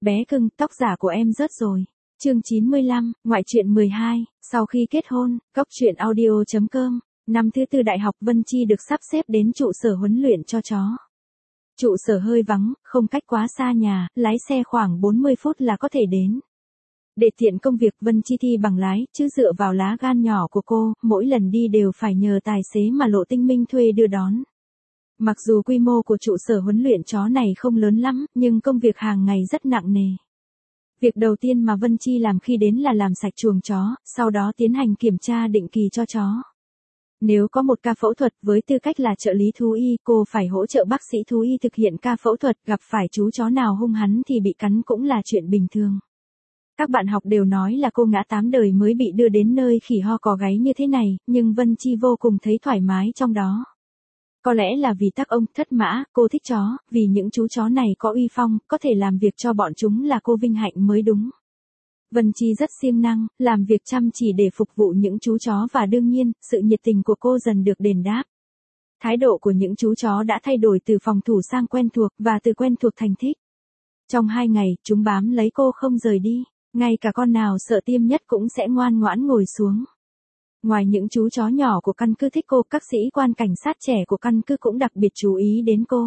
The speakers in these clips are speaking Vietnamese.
Bé cưng, tóc giả của em rớt rồi. Chương 95, ngoại truyện 12, sau khi kết hôn, cóc truyện audio.com. Năm thứ tư đại học Vân Chi được sắp xếp đến trụ sở huấn luyện cho chó. Trụ sở hơi vắng, không cách quá xa nhà, lái xe khoảng 40 phút là có thể đến. Để tiện công việc Vân Chi thi bằng lái, chứ dựa vào lá gan nhỏ của cô, mỗi lần đi đều phải nhờ tài xế mà Lộ Tinh Minh thuê đưa đón. Mặc dù quy mô của trụ sở huấn luyện chó này không lớn lắm, nhưng công việc hàng ngày rất nặng nề. Việc đầu tiên mà Vân Chi làm khi đến là làm sạch chuồng chó, sau đó tiến hành kiểm tra định kỳ cho chó. Nếu có một ca phẫu thuật với tư cách là trợ lý thú y, cô phải hỗ trợ bác sĩ thú y thực hiện ca phẫu thuật, gặp phải chú chó nào hung hắn thì bị cắn cũng là chuyện bình thường. Các bạn học đều nói là cô ngã 8 đời mới bị đưa đến nơi khỉ ho cò gáy như thế này, nhưng Vân Chi vô cùng thấy thoải mái trong đó. Có lẽ là vì tác ông, thất mã, cô thích chó, vì những chú chó này có uy phong, có thể làm việc cho bọn chúng là cô vinh hạnh mới đúng. Vân Chi rất siêng năng, làm việc chăm chỉ để phục vụ những chú chó và đương nhiên, sự nhiệt tình của cô dần được đền đáp. Thái độ của những chú chó đã thay đổi từ phòng thủ sang quen thuộc và từ quen thuộc thành thích. Trong 2 ngày, chúng bám lấy cô không rời đi, ngay cả con nào sợ tiêm nhất cũng sẽ ngoan ngoãn ngồi xuống. Ngoài những chú chó nhỏ của căn cứ thích cô, các sĩ quan cảnh sát trẻ của căn cứ cũng đặc biệt chú ý đến cô.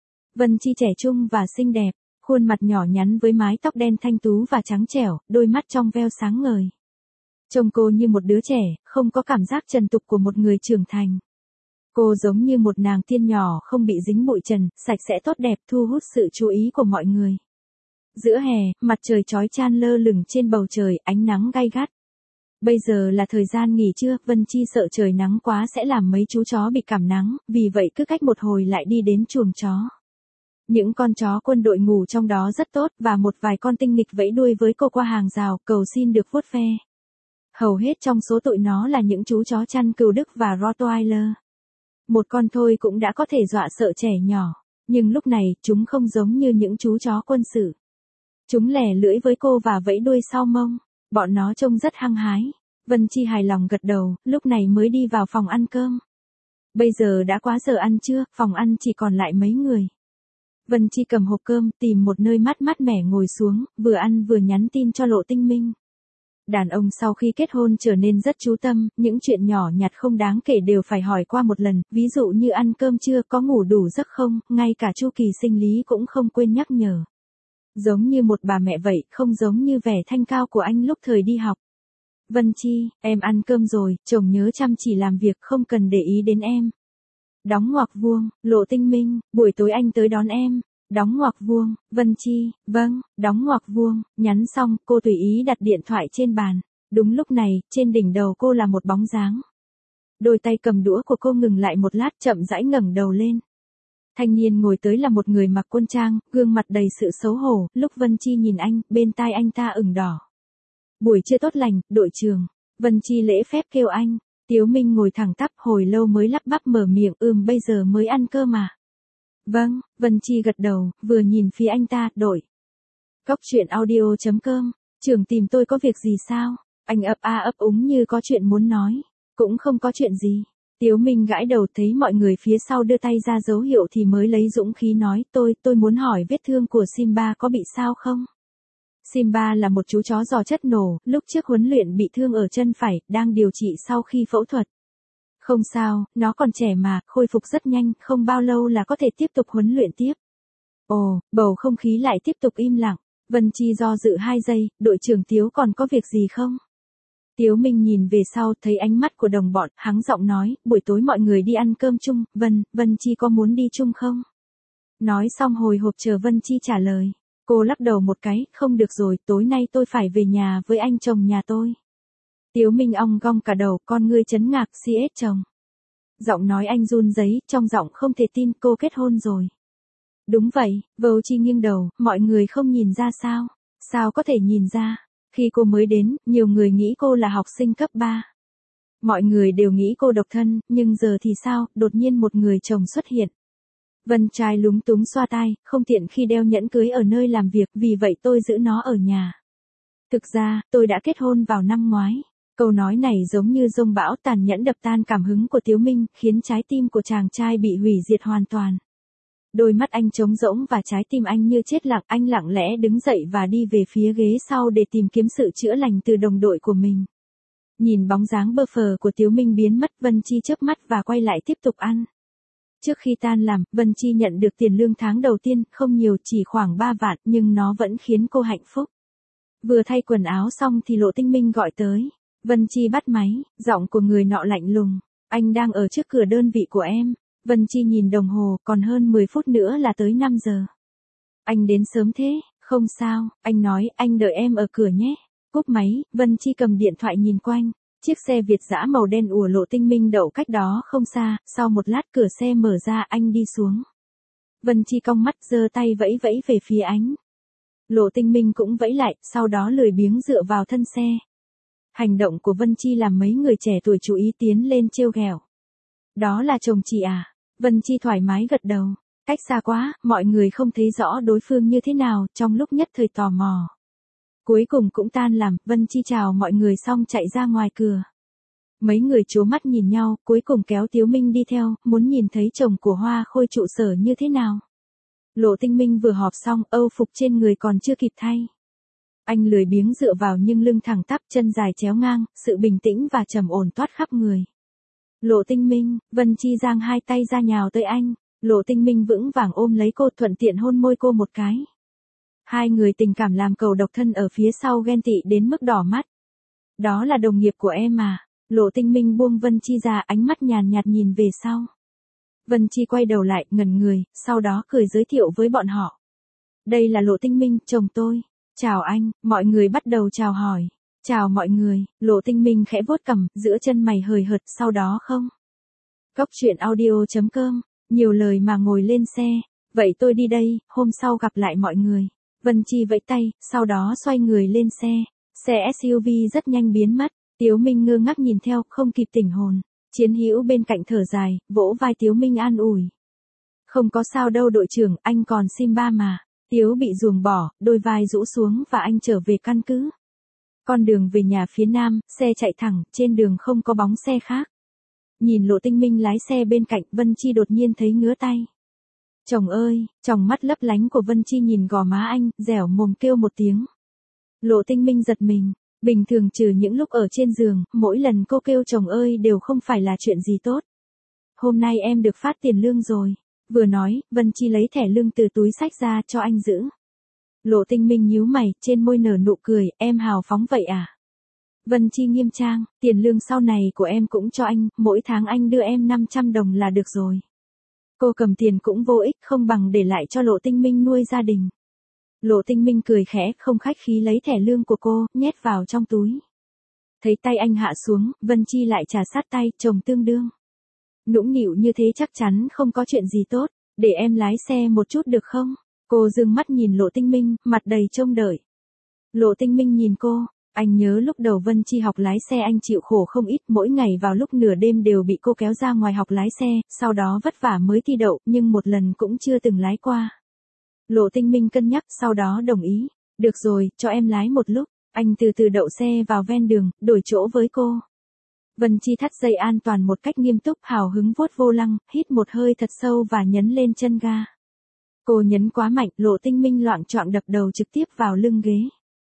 Vân Chi trẻ trung và xinh đẹp, khuôn mặt nhỏ nhắn với mái tóc đen thanh tú và trắng trẻo, đôi mắt trong veo sáng ngời. Trông cô như một đứa trẻ, không có cảm giác trần tục của một người trưởng thành. Cô giống như một nàng tiên nhỏ không bị dính bụi trần, sạch sẽ tốt đẹp thu hút sự chú ý của mọi người. Giữa hè, mặt trời chói chang lơ lửng trên bầu trời, ánh nắng gay gắt. Bây giờ là thời gian nghỉ trưa, Vân Chi sợ trời nắng quá sẽ làm mấy chú chó bị cảm nắng, vì vậy cứ cách một hồi lại đi đến chuồng chó. Những con chó quân đội ngủ trong đó rất tốt và một vài con tinh nghịch vẫy đuôi với cô qua hàng rào, cầu xin được vuốt ve. Hầu hết trong số tụi nó là những chú chó chăn cừu Đức và Rottweiler. Một con thôi cũng đã có thể dọa sợ trẻ nhỏ, nhưng lúc này chúng không giống như những chú chó quân sự. Chúng lẻ lưỡi với cô và vẫy đuôi sau mông. Bọn nó trông rất hăng hái. Vân Chi hài lòng gật đầu, lúc này mới đi vào phòng ăn cơm. Bây giờ đã quá giờ ăn trưa, phòng ăn chỉ còn lại mấy người. Vân Chi cầm hộp cơm, tìm một nơi mát mẻ ngồi xuống, vừa ăn vừa nhắn tin cho Lộ Tinh Minh. Đàn ông sau khi kết hôn trở nên rất chú tâm, những chuyện nhỏ nhặt không đáng kể đều phải hỏi qua một lần, ví dụ như ăn cơm chưa, có ngủ đủ giấc không, ngay cả chu kỳ sinh lý cũng không quên nhắc nhở. Giống như một bà mẹ vậy, không giống như vẻ thanh cao của anh lúc thời đi học. Vân Chi, em ăn cơm rồi, chồng nhớ chăm chỉ làm việc, không cần để ý đến em. Đóng ngoặc vuông, Lộ Tinh Minh, buổi tối anh tới đón em. Đóng ngoặc vuông, Vân Chi, vâng, đóng ngoặc vuông, nhắn xong, cô tùy ý đặt điện thoại trên bàn. Đúng lúc này, trên đỉnh đầu cô là một bóng dáng. Đôi tay cầm đũa của cô ngừng lại một lát, chậm rãi ngẩng đầu lên. Thanh niên ngồi tới là một người mặc quân trang, gương mặt đầy sự xấu hổ, lúc Vân Chi nhìn anh, bên tai anh ta ửng đỏ. Buổi trưa tốt lành, đội trưởng. Vân Chi lễ phép kêu anh. Tiếu Minh ngồi thẳng tắp hồi lâu mới lắp bắp mở miệng, bây giờ mới ăn cơm à? Vâng, Vân Chi gật đầu, vừa nhìn phía anh ta, đội. Cóc truyện audio.com, trưởng tìm tôi có việc gì sao? Anh ấp a ấp úng như có chuyện muốn nói. Cũng không có chuyện gì. Tiếu Minh gãi đầu, thấy mọi người phía sau đưa tay ra dấu hiệu thì mới lấy dũng khí nói, tôi muốn hỏi vết thương của Simba có bị sao không? Simba là một chú chó giò chất nổ, lúc trước huấn luyện bị thương ở chân phải, đang điều trị sau khi phẫu thuật. Không sao, nó còn trẻ mà, khôi phục rất nhanh, không bao lâu là có thể tiếp tục huấn luyện tiếp. Ồ, bầu không khí lại tiếp tục im lặng. Vân Chi do dự 2 giây, đội trưởng Tiếu còn có việc gì không? Tiếu Minh nhìn về sau, thấy ánh mắt của đồng bọn, hắng giọng nói, buổi tối mọi người đi ăn cơm chung, Vân Chi có muốn đi chung không? Nói xong hồi hộp chờ Vân Chi trả lời. Cô lắc đầu một cái, không được rồi, tối nay tôi phải về nhà với anh chồng nhà tôi. Tiếu Minh ong gong cả đầu, con ngươi chấn ngạc, CS chồng. Giọng nói anh run rẩy, trong giọng không thể tin, cô kết hôn rồi. Đúng vậy, Vô Chi nghiêng đầu, mọi người không nhìn ra sao? Sao có thể nhìn ra? Khi cô mới đến, nhiều người nghĩ cô là học sinh cấp 3. Mọi người đều nghĩ cô độc thân, nhưng giờ thì sao, đột nhiên một người chồng xuất hiện. Vân trai lúng túng xoa tai, không tiện khi đeo nhẫn cưới ở nơi làm việc, vì vậy tôi giữ nó ở nhà. Thực ra, tôi đã kết hôn vào năm ngoái. Câu nói này giống như dông bão tàn nhẫn đập tan cảm hứng của Tiếu Minh, khiến trái tim của chàng trai bị hủy diệt hoàn toàn. Đôi mắt anh trống rỗng và trái tim anh như chết lặng, anh lặng lẽ đứng dậy và đi về phía ghế sau để tìm kiếm sự chữa lành từ đồng đội của mình. Nhìn bóng dáng bơ phờ của Tiếu Minh biến mất, Vân Chi chớp mắt và quay lại tiếp tục ăn. Trước khi tan làm, Vân Chi nhận được tiền lương tháng đầu tiên, không nhiều, chỉ khoảng 3 vạn, nhưng nó vẫn khiến cô hạnh phúc. Vừa thay quần áo xong thì Lộ Tinh Minh gọi tới. Vân Chi bắt máy, giọng của người nọ lạnh lùng. Anh đang ở trước cửa đơn vị của em. Vân Chi nhìn đồng hồ, còn hơn 10 phút nữa là tới 5 giờ. Anh đến sớm thế, không sao, anh nói, anh đợi em ở cửa nhé. Cúp máy, Vân Chi cầm điện thoại nhìn quanh. Chiếc xe Việt dã màu đen của Lộ Tinh Minh đậu cách đó không xa, sau một lát cửa xe mở ra, anh đi xuống. Vân Chi cong mắt giơ tay vẫy vẫy về phía anh. Lộ Tinh Minh cũng vẫy lại, sau đó lười biếng dựa vào thân xe. Hành động của Vân Chi làm mấy người trẻ tuổi chú ý tiến lên trêu ghẹo. Đó là chồng chị à? Vân Chi thoải mái gật đầu. Cách xa quá, mọi người không thấy rõ đối phương như thế nào, trong lúc nhất thời tò mò. Cuối cùng cũng tan làm, Vân Chi chào mọi người xong chạy ra ngoài cửa. Mấy người trố mắt nhìn nhau, cuối cùng kéo Tiếu Minh đi theo, muốn nhìn thấy chồng của Hoa Khôi trụ sở như thế nào. Lộ Tinh Minh vừa họp xong, âu phục trên người còn chưa kịp thay. Anh lười biếng dựa vào nhưng lưng thẳng tắp, chân dài chéo ngang, sự bình tĩnh và trầm ổn toát khắp người. Lộ Tinh Minh, Vân Chi giang hai tay ra nhào tới anh. Lộ Tinh Minh vững vàng ôm lấy cô, thuận tiện hôn môi cô một cái. Hai người tình cảm làm cầu độc thân ở phía sau ghen tị đến mức đỏ mắt. Đó là đồng nghiệp của em mà. Lộ Tinh Minh buông Vân Chi ra, ánh mắt nhàn nhạt nhìn về sau. Vân Chi quay đầu lại, ngẩn người, sau đó cười giới thiệu với bọn họ. Đây là Lộ Tinh Minh, chồng tôi. Chào anh, mọi người bắt đầu chào hỏi. Chào mọi người, Lộ Tinh Minh khẽ vuốt cằm, giữa chân mày hời hợt, sau đó không. Cốc truyện audio.com, nhiều lời mà ngồi lên xe. Vậy tôi đi đây, hôm sau gặp lại mọi người. Vân Chi vẫy tay, sau đó xoay người lên xe. Xe SUV rất nhanh biến mất. Tiếu Minh ngơ ngác nhìn theo, không kịp tỉnh hồn. Chiến hữu bên cạnh thở dài, vỗ vai Tiếu Minh an ủi. Không có sao đâu đội trưởng, anh còn Simba mà. Tiếu bị ruồng bỏ, đôi vai rũ xuống và anh trở về căn cứ. Con đường về nhà phía nam, xe chạy thẳng, trên đường không có bóng xe khác. Nhìn Lộ Tinh Minh lái xe bên cạnh, Vân Chi đột nhiên thấy ngứa tay. Chồng ơi, tròng mắt lấp lánh của Vân Chi nhìn gò má anh, dẻo mồm kêu một tiếng. Lộ Tinh Minh giật mình, bình thường trừ những lúc ở trên giường, mỗi lần cô kêu chồng ơi đều không phải là chuyện gì tốt. Hôm nay em được phát tiền lương rồi. Vừa nói, Vân Chi lấy thẻ lương từ túi xách ra cho anh giữ. Lộ Tinh Minh nhíu mày, trên môi nở nụ cười, em hào phóng vậy à? Vân Chi nghiêm trang, tiền lương sau này của em cũng cho anh, mỗi tháng anh đưa em 500 đồng là được rồi. Cô cầm tiền cũng vô ích, không bằng để lại cho Lộ Tinh Minh nuôi gia đình. Lộ Tinh Minh cười khẽ, không khách khí lấy thẻ lương của cô, nhét vào trong túi. Thấy tay anh hạ xuống, Vân Chi lại trà sát tay, chồng tương đương. Nũng nịu như thế chắc chắn không có chuyện gì tốt, để em lái xe một chút được không? Cô dương mắt nhìn Lộ Tinh Minh, mặt đầy trông đợi. Lộ Tinh Minh nhìn cô, anh nhớ lúc đầu Vân Chi học lái xe anh chịu khổ không ít, mỗi ngày vào lúc nửa đêm đều bị cô kéo ra ngoài học lái xe, sau đó vất vả mới thi đậu, nhưng một lần cũng chưa từng lái qua. Lộ Tinh Minh cân nhắc, sau đó đồng ý. Được rồi, cho em lái một lúc. Anh từ từ đậu xe vào ven đường, đổi chỗ với cô. Vân Chi thắt dây an toàn một cách nghiêm túc, hào hứng vuốt vô lăng, hít một hơi thật sâu và nhấn lên chân ga. Cô nhấn quá mạnh, Lộ Tinh Minh loạng choạng đập đầu trực tiếp vào lưng ghế.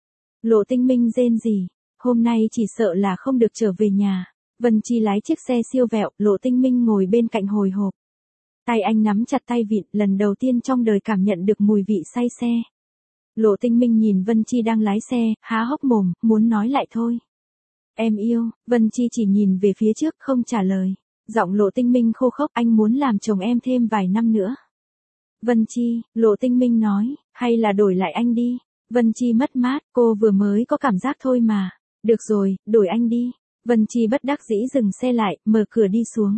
Lộ Tinh Minh rên rỉ, hôm nay chỉ sợ là không được trở về nhà. Vân Chi lái chiếc xe siêu vẹo, Lộ Tinh Minh ngồi bên cạnh hồi hộp. Tay anh nắm chặt tay vịn, lần đầu tiên trong đời cảm nhận được mùi vị say xe. Lộ Tinh Minh nhìn Vân Chi đang lái xe, há hốc mồm, muốn nói lại thôi. Em yêu, Vân Chi chỉ nhìn về phía trước không trả lời. Giọng Lộ Tinh Minh khô khốc, anh muốn làm chồng em thêm vài năm nữa. Vân Chi, Lộ Tinh Minh nói, hay là đổi lại anh đi. Vân Chi mất mát, cô vừa mới có cảm giác thôi mà. Được rồi, đổi anh đi. Vân Chi bất đắc dĩ dừng xe lại, mở cửa đi xuống.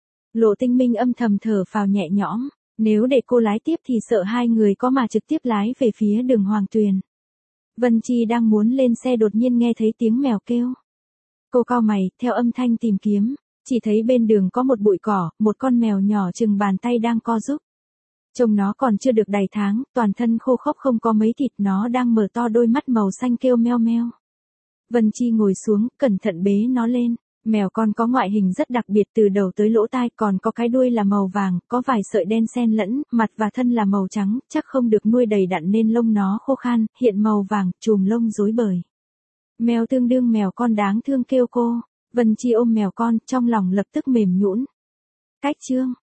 Lộ Tinh Minh âm thầm thở phào nhẹ nhõm, nếu để cô lái tiếp thì sợ hai người có mà trực tiếp lái về phía đường Hoàng Tuyền. Vân Chi đang muốn lên xe đột nhiên nghe thấy tiếng mèo kêu. Cô cau mày, theo âm thanh tìm kiếm, chỉ thấy bên đường có một bụi cỏ, một con mèo nhỏ chừng bàn tay đang co giúp. Trông nó còn chưa được đầy tháng, toàn thân khô khốc không có mấy thịt, nó đang mở to đôi mắt màu xanh kêu meo meo. Vân Chi ngồi xuống, cẩn thận bế nó lên. Mèo con có ngoại hình rất đặc biệt từ đầu tới lỗ tai, còn có cái đuôi là màu vàng, có vài sợi đen xen lẫn, mặt và thân là màu trắng, chắc không được nuôi đầy đặn nên lông nó khô khan, hiện màu vàng, chùm lông rối bời. Mèo tương đương mèo con đáng thương kêu cô. Vân Chi ôm mèo con, trong lòng lập tức mềm nhũn. Cách chương